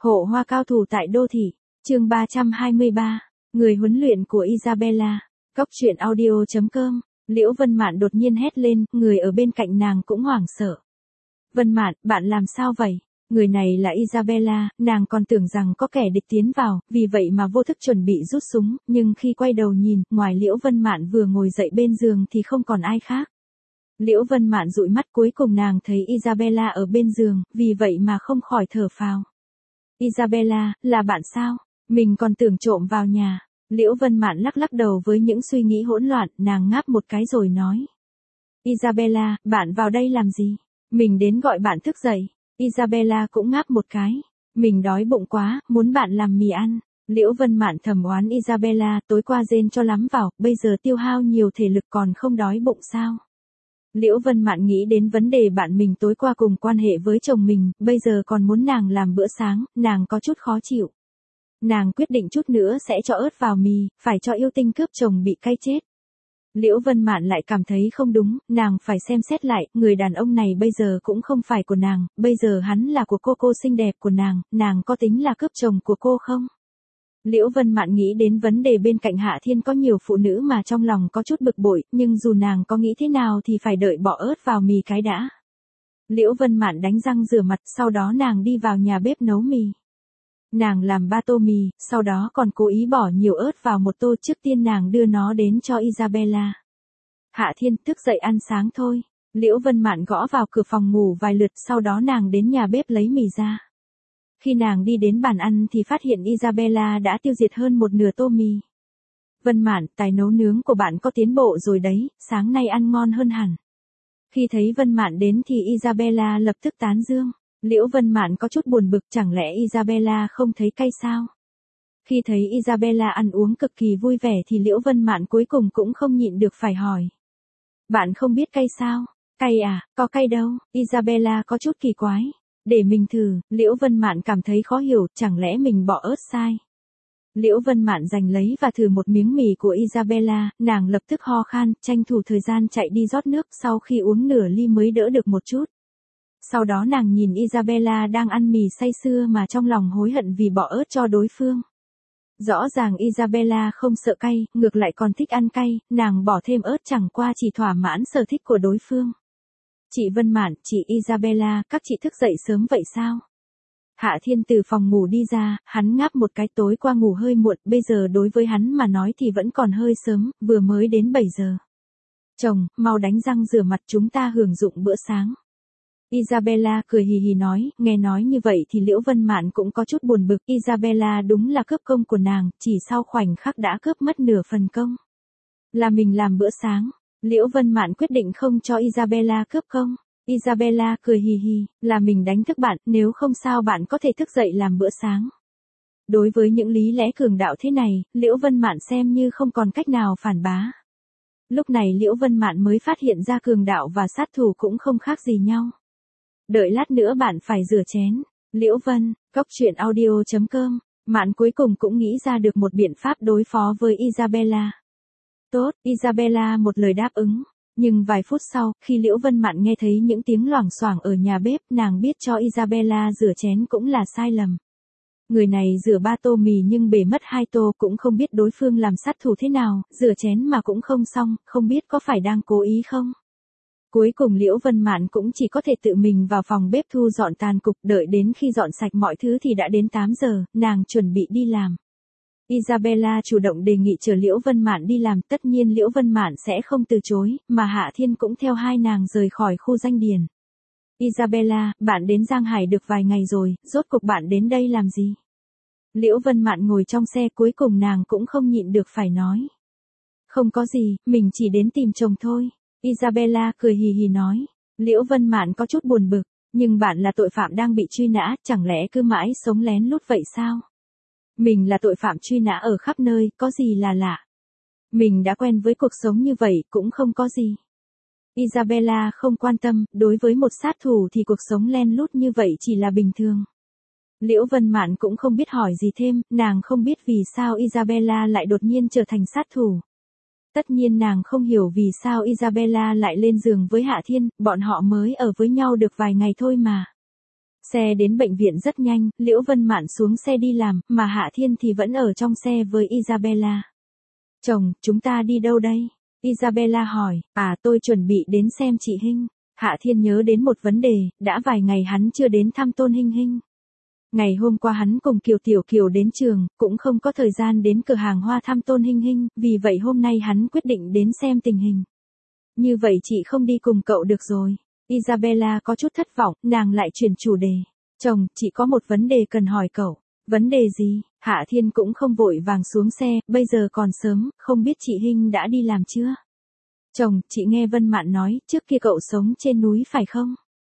Hộ hoa cao thủ tại đô thị, chương 323, người huấn luyện của Isabella, Cóc truyện audio.com, Liễu Vân Mạn đột nhiên hét lên, người ở bên cạnh nàng cũng hoảng sợ. Vân Mạn, bạn làm sao vậy? Người này là Isabella, nàng còn tưởng rằng có kẻ địch tiến vào, vì vậy mà vô thức chuẩn bị rút súng, nhưng khi quay đầu nhìn, ngoài Liễu Vân Mạn vừa ngồi dậy bên giường thì không còn ai khác. Liễu Vân Mạn dụi mắt, cuối cùng nàng thấy Isabella ở bên giường, vì vậy mà không khỏi thở phào. Isabella, là bạn sao? Mình còn tưởng trộm vào nhà. Liễu Vân Mạn lắc lắc đầu với những suy nghĩ hỗn loạn, nàng ngáp một cái rồi nói. Isabella, bạn vào đây làm gì? Mình đến gọi bạn thức dậy. Isabella cũng ngáp một cái. Mình đói bụng quá, muốn bạn làm mì ăn. Liễu Vân Mạn thầm oán Isabella, tối qua rên cho lắm vào, bây giờ tiêu hao nhiều thể lực còn không đói bụng sao? Liễu Vân Mạn nghĩ đến vấn đề bạn mình tối qua cùng quan hệ với chồng mình, bây giờ còn muốn nàng làm bữa sáng, nàng có chút khó chịu. Nàng quyết định chút nữa sẽ cho ớt vào mì, phải cho yêu tinh cướp chồng bị cay chết. Liễu Vân Mạn lại cảm thấy không đúng, nàng phải xem xét lại, người đàn ông này bây giờ cũng không phải của nàng, bây giờ hắn là của cô xinh đẹp của nàng có tính là cướp chồng của cô không? Liễu Vân Mạn nghĩ đến vấn đề bên cạnh Hạ Thiên có nhiều phụ nữ mà trong lòng có chút bực bội, nhưng dù nàng có nghĩ thế nào thì phải đợi bỏ ớt vào mì cái đã. Liễu Vân Mạn đánh răng rửa mặt, sau đó nàng đi vào nhà bếp nấu mì. Nàng làm 3 tô mì, sau đó còn cố ý bỏ nhiều ớt vào một tô, trước tiên nàng đưa nó đến cho Isabella. Hạ Thiên, thức dậy ăn sáng thôi. Liễu Vân Mạn gõ vào cửa phòng ngủ vài lượt, sau đó nàng đến nhà bếp lấy mì ra. Khi nàng đi đến bàn ăn thì phát hiện Isabella đã tiêu diệt hơn một nửa tô mì. Vân Mạn, tài nấu nướng của bạn có tiến bộ rồi đấy, sáng nay ăn ngon hơn hẳn. Khi thấy Vân Mạn đến thì Isabella lập tức tán dương. Liễu Vân Mạn có chút buồn bực, chẳng lẽ Isabella không thấy cay sao? Khi thấy Isabella ăn uống cực kỳ vui vẻ thì Liễu Vân Mạn cuối cùng cũng không nhịn được phải hỏi. Bạn không biết cay sao? Cay à, có cay đâu, Isabella có chút kỳ quái. Để mình thử, Liễu Vân Mạn cảm thấy khó hiểu, chẳng lẽ mình bỏ ớt sai? Liễu Vân Mạn giành lấy và thử một miếng mì của Isabella, nàng lập tức ho khan, tranh thủ thời gian chạy đi rót nước, sau khi uống nửa ly mới đỡ được một chút. Sau đó nàng nhìn Isabella đang ăn mì say sưa mà trong lòng hối hận vì bỏ ớt cho đối phương. Rõ ràng Isabella không sợ cay, ngược lại còn thích ăn cay, nàng bỏ thêm ớt chẳng qua chỉ thỏa mãn sở thích của đối phương. Chị Vân Mạn, chị Isabella, các chị thức dậy sớm vậy sao? Hạ Thiên từ phòng ngủ đi ra, hắn ngáp một cái, tối qua ngủ hơi muộn, bây giờ đối với hắn mà nói thì vẫn còn hơi sớm, vừa mới đến 7 giờ. Chồng, mau đánh răng rửa mặt, chúng ta hưởng dụng bữa sáng. Isabella cười hì hì nói, nghe nói như vậy thì Liễu Vân Mạn cũng có chút buồn bực, Isabella đúng là cướp công của nàng, chỉ sau khoảnh khắc đã cướp mất nửa phần công. Là mình làm bữa sáng. Liễu Vân Mạn quyết định không cho Isabella cướp công. Isabella cười hì hì, là mình đánh thức bạn, nếu không sao bạn có thể thức dậy làm bữa sáng. Đối với những lý lẽ cường đạo thế này, Liễu Vân Mạn xem như không còn cách nào phản bá. Lúc này Liễu Vân Mạn mới phát hiện ra cường đạo và sát thủ cũng không khác gì nhau. Đợi lát nữa bạn phải rửa chén. Liễu Vân, Cóc truyện audio.com, Mạn cuối cùng cũng nghĩ ra được một biện pháp đối phó với Isabella. Tốt, Isabella một lời đáp ứng. Nhưng vài phút sau, khi Liễu Vân Mạn nghe thấy những tiếng loảng xoảng ở nhà bếp, nàng biết cho Isabella rửa chén cũng là sai lầm. Người này rửa 3 tô mì nhưng bể mất 2 tô, cũng không biết đối phương làm sát thủ thế nào, rửa chén mà cũng không xong, không biết có phải đang cố ý không? Cuối cùng Liễu Vân Mạn cũng chỉ có thể tự mình vào phòng bếp thu dọn tàn cục, đợi đến khi dọn sạch mọi thứ thì đã đến 8 giờ, nàng chuẩn bị đi làm. Isabella chủ động đề nghị chờ Liễu Vân Mạn đi làm, tất nhiên Liễu Vân Mạn sẽ không từ chối, mà Hạ Thiên cũng theo hai nàng rời khỏi khu danh điền. Isabella, bạn đến Giang Hải được vài ngày rồi, rốt cuộc bạn đến đây làm gì? Liễu Vân Mạn ngồi trong xe, cuối cùng nàng cũng không nhịn được phải nói. Không có gì, mình chỉ đến tìm chồng thôi. Isabella cười hì hì nói. Liễu Vân Mạn có chút buồn bực, nhưng bạn là tội phạm đang bị truy nã, chẳng lẽ cứ mãi sống lén lút vậy sao? Mình là tội phạm truy nã ở khắp nơi, có gì là lạ? Mình đã quen với cuộc sống như vậy, cũng không có gì. Isabella không quan tâm, đối với một sát thủ thì cuộc sống len lút như vậy chỉ là bình thường. Liễu Vân Mạn cũng không biết hỏi gì thêm, nàng không biết vì sao Isabella lại đột nhiên trở thành sát thủ. Tất nhiên nàng không hiểu vì sao Isabella lại lên giường với Hạ Thiên, bọn họ mới ở với nhau được vài ngày thôi mà. Xe đến bệnh viện rất nhanh, Liễu Vân Mạn xuống xe đi làm, mà Hạ Thiên thì vẫn ở trong xe với Isabella. Chồng, chúng ta đi đâu đây? Isabella hỏi, tôi chuẩn bị đến xem chị Hinh. Hạ Thiên nhớ đến một vấn đề, đã vài ngày hắn chưa đến thăm Tôn Hinh Hinh. Ngày hôm qua hắn cùng Kiều Tiểu Kiều đến trường, cũng không có thời gian đến cửa hàng hoa thăm Tôn Hinh Hinh, vì vậy hôm nay hắn quyết định đến xem tình hình. Như vậy chị không đi cùng cậu được rồi. Isabella có chút thất vọng, nàng lại chuyển chủ đề. Chồng, chị có một vấn đề cần hỏi cậu. Vấn đề gì? Hạ Thiên cũng không vội vàng xuống xe, bây giờ còn sớm, không biết chị Hinh đã đi làm chưa? Chồng, chị nghe Vân Mạn nói, trước kia cậu sống trên núi phải không?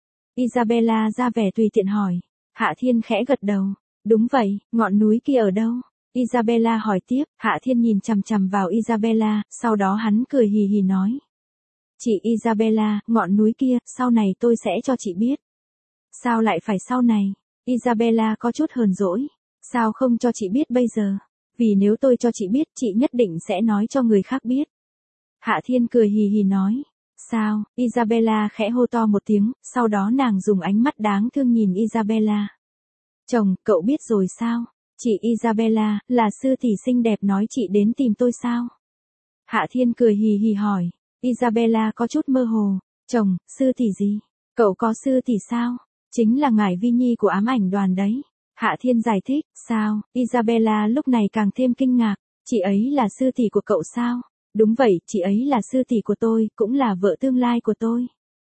Isabella ra vẻ tùy tiện hỏi. Hạ Thiên khẽ gật đầu. Đúng vậy, ngọn núi kia ở đâu? Isabella hỏi tiếp, Hạ Thiên nhìn chằm chằm vào Isabella, sau đó hắn cười hì hì nói. Chị Isabella, ngọn núi kia, sau này tôi sẽ cho chị biết. Sao lại phải sau này? Isabella có chút hờn dỗi. Sao không cho chị biết bây giờ? Vì nếu tôi cho chị biết, chị nhất định sẽ nói cho người khác biết. Hạ Thiên cười hì hì nói. Sao? Isabella khẽ hô to một tiếng, sau đó nàng dùng ánh mắt đáng thương nhìn Isabella. Chồng, cậu biết rồi sao? Chị Isabella, là sư tỷ xinh đẹp nói chị đến tìm tôi sao? Hạ Thiên cười hì hì hỏi. Isabella có chút mơ hồ. Chồng, sư tỷ gì? Cậu có sư tỷ sao? Chính là ngải Vi Nhi của ám ảnh đoàn đấy. Hạ Thiên giải thích. Sao? Isabella lúc này càng thêm kinh ngạc. Chị ấy là sư tỷ của cậu sao? Đúng vậy, chị ấy là sư tỷ của tôi, cũng là vợ tương lai của tôi.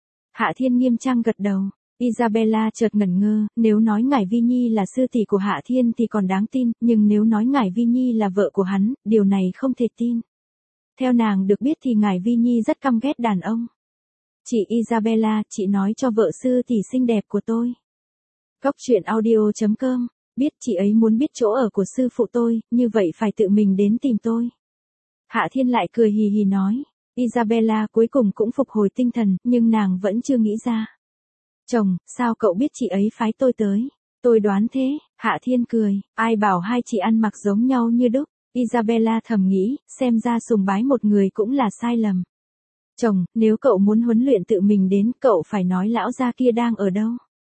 Hạ Thiên nghiêm trang gật đầu. Isabella chợt ngẩn ngơ, nếu nói ngải Vi Nhi là sư tỷ của Hạ Thiên thì còn đáng tin, nhưng nếu nói ngải Vi Nhi là vợ của hắn, điều này không thể tin. Theo nàng được biết thì ngải Vi Nhi rất căm ghét đàn ông. Chị Isabella, chị nói cho vợ sư tỷ xinh đẹp của tôi. Cóc truyện audio.com, biết chị ấy muốn biết chỗ ở của sư phụ tôi, như vậy phải tự mình đến tìm tôi. Hạ Thiên lại cười hì hì nói. Isabella cuối cùng cũng phục hồi tinh thần, nhưng nàng vẫn chưa nghĩ ra. Chồng, sao cậu biết chị ấy phái tôi tới? Tôi đoán thế. Hạ Thiên cười. Ai bảo hai chị ăn mặc giống nhau như đúc? Isabella thầm nghĩ, xem ra sùng bái một người cũng là sai lầm. Chồng, nếu cậu muốn huấn luyện tự mình đến, cậu phải nói lão gia kia đang ở đâu?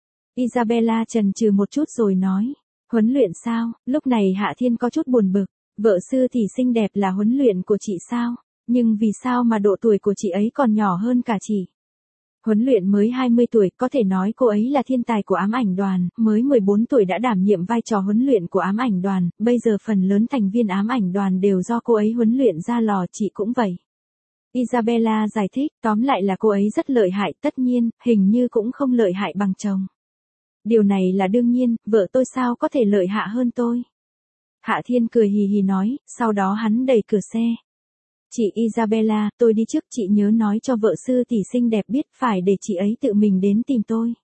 Isabella chần chừ một chút rồi nói. Huấn luyện sao? Lúc này Hạ Thiên có chút buồn bực. Vợ sư thì xinh đẹp là huấn luyện của chị sao? Nhưng vì sao mà độ tuổi của chị ấy còn nhỏ hơn cả chị? Huấn luyện mới 20 tuổi, có thể nói cô ấy là thiên tài của ám ảnh đoàn, mới 14 tuổi đã đảm nhiệm vai trò huấn luyện của ám ảnh đoàn, bây giờ phần lớn thành viên ám ảnh đoàn đều do cô ấy huấn luyện ra lò, chị cũng vậy. Isabella giải thích, tóm lại là cô ấy rất lợi hại, tất nhiên, hình như cũng không lợi hại bằng chồng. Điều này là đương nhiên, vợ tôi sao có thể lợi hại hơn tôi? Hạ Thiên cười hì hì nói, sau đó hắn đẩy cửa xe. Chị Isabella, tôi đi trước, chị nhớ nói cho vợ sư tỷ xinh đẹp biết phải để chị ấy tự mình đến tìm tôi.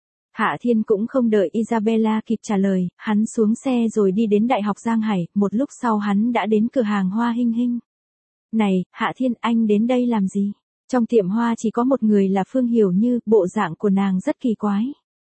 Hạ Thiên cũng không đợi Isabella kịp trả lời, hắn xuống xe rồi đi đến Đại học Giang Hải, một lúc sau hắn đã đến cửa hàng hoa Hinh Hinh. Này, Hạ Thiên, anh đến đây làm gì? Trong tiệm hoa chỉ có một người là Phương Hiểu Như, bộ dạng của nàng rất kỳ quái.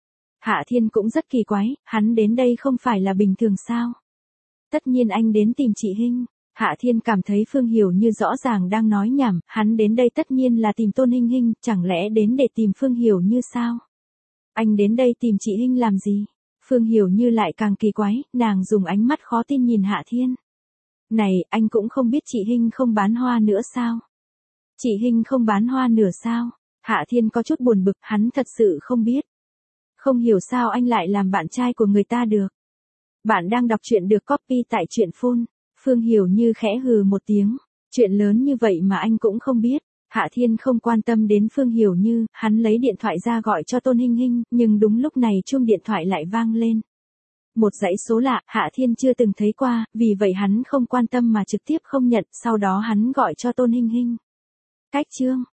Hạ Thiên cũng rất kỳ quái, hắn đến đây không phải là bình thường sao? Tất nhiên anh đến tìm chị Hinh. Hạ Thiên cảm thấy Phương Hiểu Như rõ ràng đang nói nhảm, hắn đến đây tất nhiên là tìm Tôn Hinh Hinh, chẳng lẽ đến để tìm Phương Hiểu Như sao? Anh đến đây tìm chị Hinh làm gì? Phương Hiểu Như lại càng kỳ quái, nàng dùng ánh mắt khó tin nhìn Hạ Thiên. Này, anh cũng không biết chị Hinh không bán hoa nữa sao? Chị Hinh không bán hoa nửa sao? Hạ Thiên có chút buồn bực, hắn thật sự không biết. Không hiểu sao anh lại làm bạn trai của người ta được. Bạn đang đọc truyện được copy tại truyện phone. Phương Hiểu Như khẽ hừ một tiếng. Chuyện lớn như vậy mà anh cũng không biết. Hạ Thiên không quan tâm đến Phương Hiểu Như, hắn lấy điện thoại ra gọi cho Tôn Hinh Hinh, nhưng đúng lúc này chuông điện thoại lại vang lên. Một dãy số lạ, Hạ Thiên chưa từng thấy qua, vì vậy hắn không quan tâm mà trực tiếp không nhận, sau đó hắn gọi cho Tôn Hinh Hinh. Cách chương